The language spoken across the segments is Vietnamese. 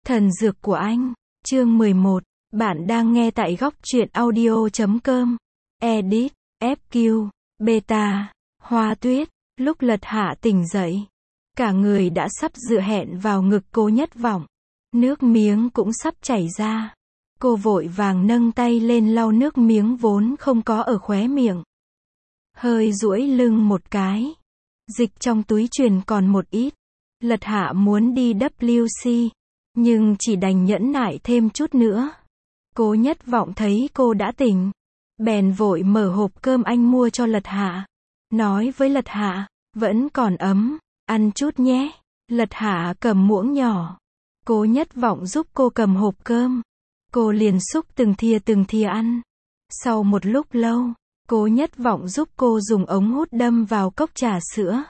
Thần dược của anh. Chương 11. Bạn đang nghe tại góc truyện audio.com. Edit. FQ. Beta. Hoa Tuyết. Lúc Lật Hạ tỉnh dậy, cả người đã sắp dựa hẹn vào ngực Cố Nhất Vọng. Nước miếng cũng sắp chảy ra. Cô vội vàng nâng tay lên lau nước miếng vốn không có ở khóe miệng. Hơi duỗi lưng một cái. Dịch trong túi truyền còn một ít. Lật Hạ muốn đi WC, nhưng chỉ đành nhẫn nại thêm chút nữa. Cố Nhất Vọng thấy cô đã tỉnh, bèn vội mở hộp cơm anh mua cho Lật Hạ. Nói với Lật Hạ, vẫn còn ấm, ăn chút nhé. Lật Hạ cầm muỗng nhỏ. Cố Nhất Vọng giúp cô cầm hộp cơm. Cô liền xúc từng thìa ăn. Sau một lúc lâu, Cố Nhất Vọng giúp cô dùng ống hút đâm vào cốc trà sữa.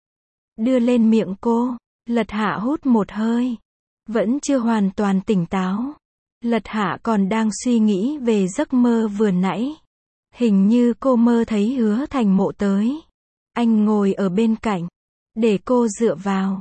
Đưa lên miệng cô. Lật Hạ hút một hơi. Vẫn chưa hoàn toàn tỉnh táo. Lật Hạ còn đang suy nghĩ về giấc mơ vừa nãy. Hình như cô mơ thấy Hứa Thành Mộ tới. Anh ngồi ở bên cạnh, để cô dựa vào.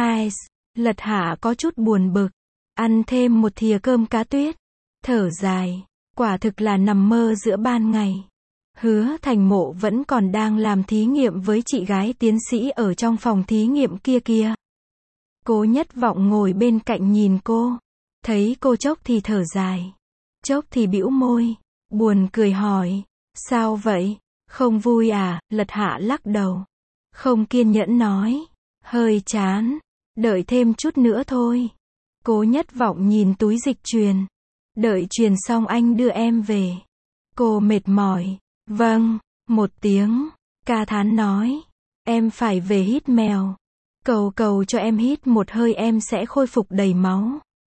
Lật Hạ có chút buồn bực. Ăn thêm một thìa cơm cá tuyết. Thở dài. Quả thực là nằm mơ giữa ban ngày. Hứa Thành Mộ vẫn còn đang làm thí nghiệm với chị gái tiến sĩ ở trong phòng thí nghiệm kia. Cố Nhất Vọng ngồi bên cạnh nhìn cô. Thấy cô chốc thì thở dài, chốc thì bĩu môi, buồn cười hỏi, sao vậy, không vui à? Lật Hạ lắc đầu, không kiên nhẫn nói, hơi chán, đợi thêm chút nữa thôi. Cố Nhất Vọng nhìn túi dịch truyền, đợi truyền xong anh đưa em về. Cô mệt mỏi, vâng, một tiếng, ca thán nói, em phải về hít mèo. Cầu cho em hít một hơi em sẽ khôi phục đầy máu.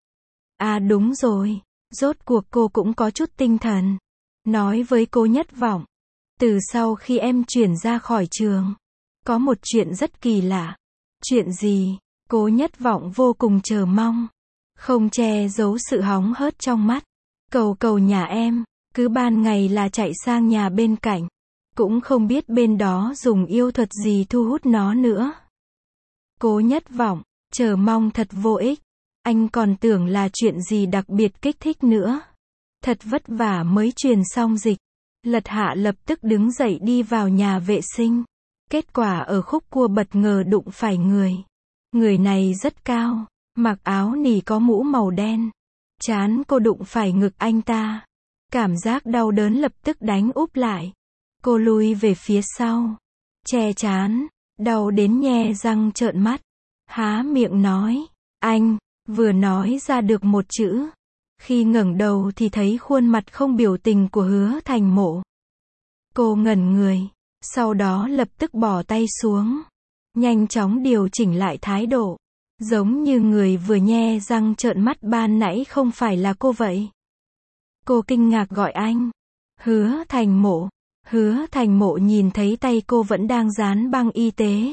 À đúng rồi, rốt cuộc cô cũng có chút tinh thần. Nói với Cố Nhất Vọng, từ sau khi em chuyển ra khỏi trường, có một chuyện rất kỳ lạ. Chuyện gì? Cố Nhất Vọng vô cùng chờ mong, không che giấu sự hóng hớt trong mắt. Cầu nhà em, cứ ban ngày là chạy sang nhà bên cạnh, cũng không biết bên đó dùng yêu thuật gì thu hút nó nữa. Cố Nhất Vọng, chờ mong thật vô ích. Anh còn tưởng là chuyện gì đặc biệt kích thích nữa. Thật vất vả mới truyền xong dịch. Lật Hạ lập tức đứng dậy đi vào nhà vệ sinh. Kết quả ở khúc cua bất ngờ đụng phải người. Người này rất cao, mặc áo nỉ có mũ màu đen. Trán cô đụng phải ngực anh ta. Cảm giác đau đớn lập tức đánh úp lại. Cô lùi về phía sau, che trán, đau đến nhe răng trợn mắt. Há miệng nói, anh. Vừa nói ra được một chữ, khi ngẩng đầu thì thấy khuôn mặt không biểu tình của Hứa Thành Mộ. Cô ngẩn người, sau đó lập tức bỏ tay xuống, nhanh chóng điều chỉnh lại thái độ, giống như người vừa nhe răng trợn mắt ban nãy không phải là cô vậy. Cô kinh ngạc gọi anh, Hứa Thành Mộ. Hứa Thành Mộ nhìn thấy tay cô vẫn đang dán băng y tế,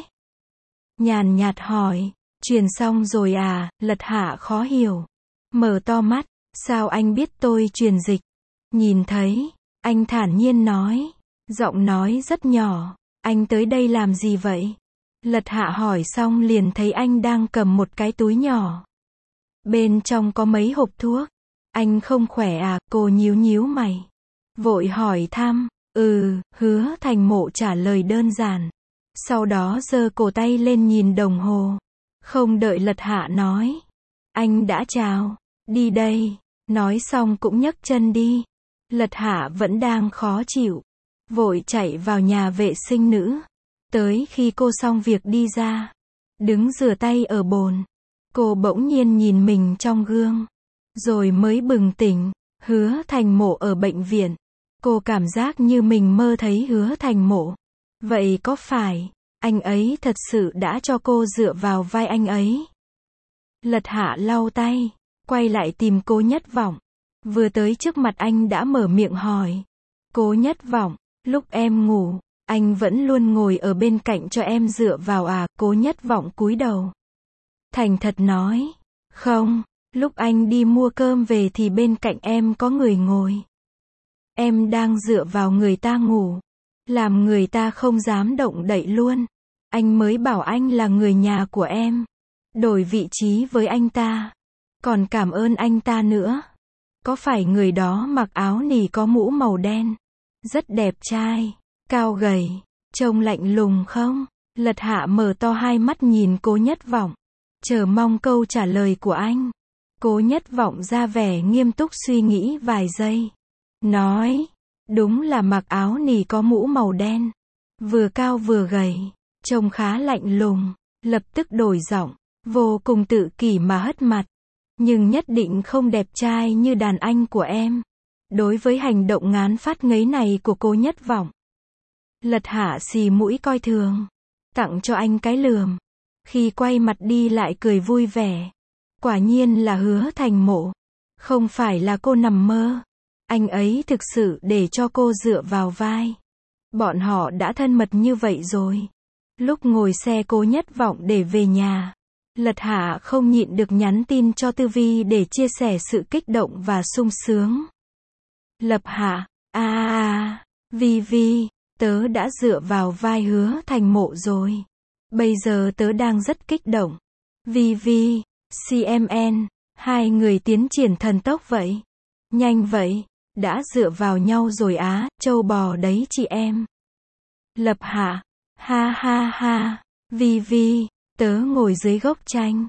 nhàn nhạt hỏi, truyền xong rồi à? Lật Hạ khó hiểu, mở to mắt, sao anh biết tôi truyền dịch? Nhìn thấy, anh thản nhiên nói, giọng nói rất nhỏ, anh tới đây làm gì vậy? Lật Hạ hỏi xong liền thấy anh đang cầm một cái túi nhỏ. Bên trong có mấy hộp thuốc. Anh không khỏe à? Cô nhíu mày, vội hỏi thăm. Hứa Thành Mộ trả lời đơn giản. Sau đó giơ cổ tay lên nhìn đồng hồ. Không đợi Lật Hạ nói, anh đã chào, đi đây. Nói xong cũng nhấc chân đi. Lật Hạ vẫn đang khó chịu, vội chạy vào nhà vệ sinh nữ. Tới khi cô xong việc đi ra, đứng rửa tay ở bồn, cô bỗng nhiên nhìn mình trong gương, rồi mới bừng tỉnh. Hứa Thành Mộ ở bệnh viện. Cô cảm giác như mình mơ thấy Hứa Thành Mộ. Vậy có phải anh ấy thật sự đã cho cô dựa vào vai anh ấy? Lật Hạ lau tay, quay lại tìm Cố Nhất Vọng. Vừa tới trước mặt anh đã mở miệng hỏi. Cố Nhất Vọng, lúc em ngủ, anh vẫn luôn ngồi ở bên cạnh cho em dựa vào à? Cố Nhất Vọng cúi đầu, thành thật nói, không, lúc anh đi mua cơm về thì bên cạnh em có người ngồi. Em đang dựa vào người ta ngủ, làm người ta không dám động đậy luôn. Anh mới bảo anh là người nhà của em, đổi vị trí với anh ta. Còn cảm ơn anh ta nữa. Có phải người đó mặc áo nỉ có mũ màu đen? Rất đẹp trai, cao gầy, trông lạnh lùng không? Lật Hạ mở to hai mắt nhìn Cố Nhất Vọng, chờ mong câu trả lời của anh. Cố Nhất Vọng ra vẻ nghiêm túc suy nghĩ vài giây. Nói, đúng là mặc áo nỉ có mũ màu đen. Vừa cao vừa gầy, trông khá lạnh lùng. Lập tức đổi giọng, vô cùng tự kỷ mà hất mặt. Nhưng nhất định không đẹp trai như đàn anh của em. Đối với hành động ngán phát ngấy này của Cố Nhất Vọng, Lật Hạ xì mũi coi thường, tặng cho anh cái lườm. Khi quay mặt đi lại cười vui vẻ. Quả nhiên là Hứa Thành Mộ. Không phải là cô nằm mơ. Anh ấy thực sự để cho cô dựa vào vai. Bọn họ đã thân mật như vậy rồi. Lúc ngồi xe Cố Nhất Vọng để về nhà, Lật Hạ không nhịn được nhắn tin cho Tư Vi để chia sẻ sự kích động và sung sướng. Lập Hạ, Vi Vi, tớ đã dựa vào vai Hứa Thành Mộ rồi. Bây giờ tớ đang rất kích động. Vi Vi, CMN, hai người tiến triển thần tốc vậy. Nhanh vậy, đã dựa vào nhau rồi á, trâu bò đấy chị em. Lập Hạ, ha ha ha, Vi Vi, tớ ngồi dưới gốc chanh.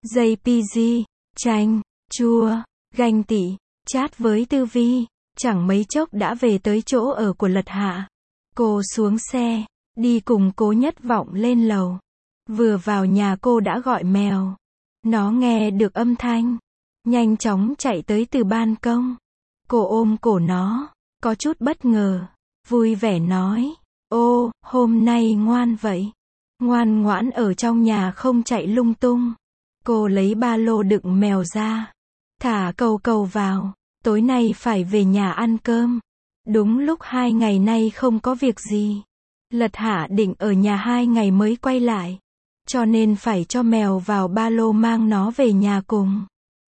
JPG, chanh, chua, ganh tị, chat với Tư Vi. Chẳng mấy chốc đã về tới chỗ ở của Lật Hạ. Cô xuống xe, đi cùng Cố Nhất Vọng lên lầu. Vừa vào nhà cô đã gọi mèo. Nó nghe được âm thanh, nhanh chóng chạy tới từ ban công. Cô ôm cổ nó, có chút bất ngờ, vui vẻ nói, ô, hôm nay ngoan vậy. Ngoan ngoãn ở trong nhà không chạy lung tung. Cô lấy ba lô đựng mèo ra, thả Cầu Cầu vào. Tối nay phải về nhà ăn cơm. Đúng lúc 2 ngày nay không có việc gì. Lật Hạ định ở nhà 2 ngày mới quay lại. Cho nên phải cho mèo vào ba lô mang nó về nhà cùng.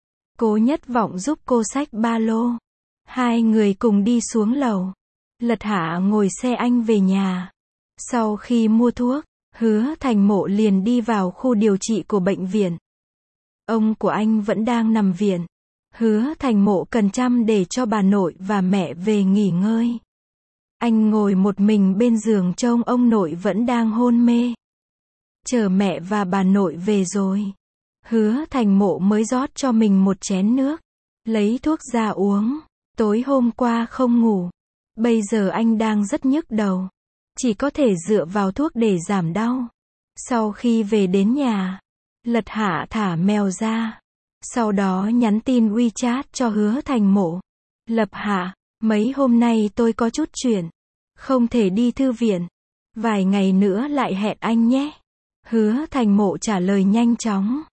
Cố Nhất Vọng giúp cô xách ba lô. Hai người cùng đi xuống lầu. Lật Hạ ngồi xe anh về nhà. Sau khi mua thuốc, Hứa Thành Mộ liền đi vào khu điều trị của bệnh viện. Ông của anh vẫn đang nằm viện. Hứa Thành Mộ cần chăm để cho bà nội và mẹ về nghỉ ngơi. Anh ngồi một mình bên giường trông ông nội vẫn đang hôn mê. Chờ mẹ và bà nội về rồi, Hứa Thành Mộ mới rót cho mình một chén nước, lấy thuốc ra uống. Tối hôm qua không ngủ, bây giờ anh đang rất nhức đầu, chỉ có thể dựa vào thuốc để giảm đau. Sau khi về đến nhà, Lật Hạ thả mèo ra. Sau đó nhắn tin WeChat cho Hứa Thành Mộ. Lập Hạ, mấy hôm nay tôi có chút chuyện, không thể đi thư viện. Vài ngày nữa lại hẹn anh nhé. Hứa Thành Mộ trả lời nhanh chóng.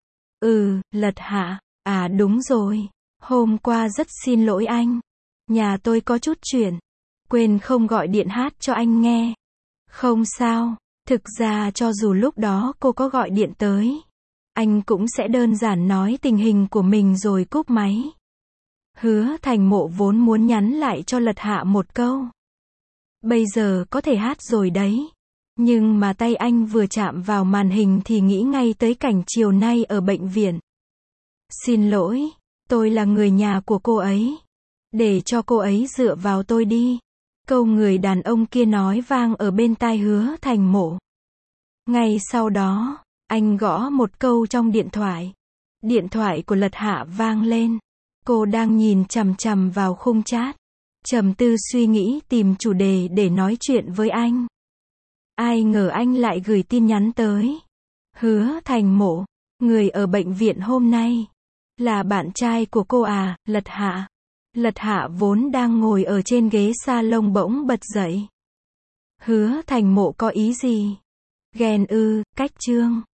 Lật Hạ, đúng rồi. Hôm qua rất xin lỗi anh. Nhà tôi có chút chuyện. Quên không gọi điện hát cho anh nghe. Không sao, thực ra cho dù lúc đó cô có gọi điện tới, anh cũng sẽ đơn giản nói tình hình của mình rồi cúp máy. Hứa Thành Mộ vốn muốn nhắn lại cho Lật Hạ một câu. Bây giờ có thể hát rồi đấy. Nhưng mà tay anh vừa chạm vào màn hình thì nghĩ ngay tới cảnh chiều nay ở bệnh viện. Xin lỗi, tôi là người nhà của cô ấy. Để cho cô ấy dựa vào tôi đi. Câu người đàn ông kia nói vang ở bên tai Hứa Thành Mộ. Ngay sau đó, anh gõ một câu trong điện thoại. Điện thoại của Lật Hạ vang lên. Cô đang nhìn chằm chằm vào khung chat, trầm tư suy nghĩ tìm chủ đề để nói chuyện với anh. Ai ngờ anh lại gửi tin nhắn tới. Hứa Thành Mộ, người ở bệnh viện hôm nay, là bạn trai của cô à, Lật Hạ. Lật Hạ vốn đang ngồi ở trên ghế salon bỗng bật dậy. Hứa Thành Mộ có ý gì? Ghen ư, cách trương.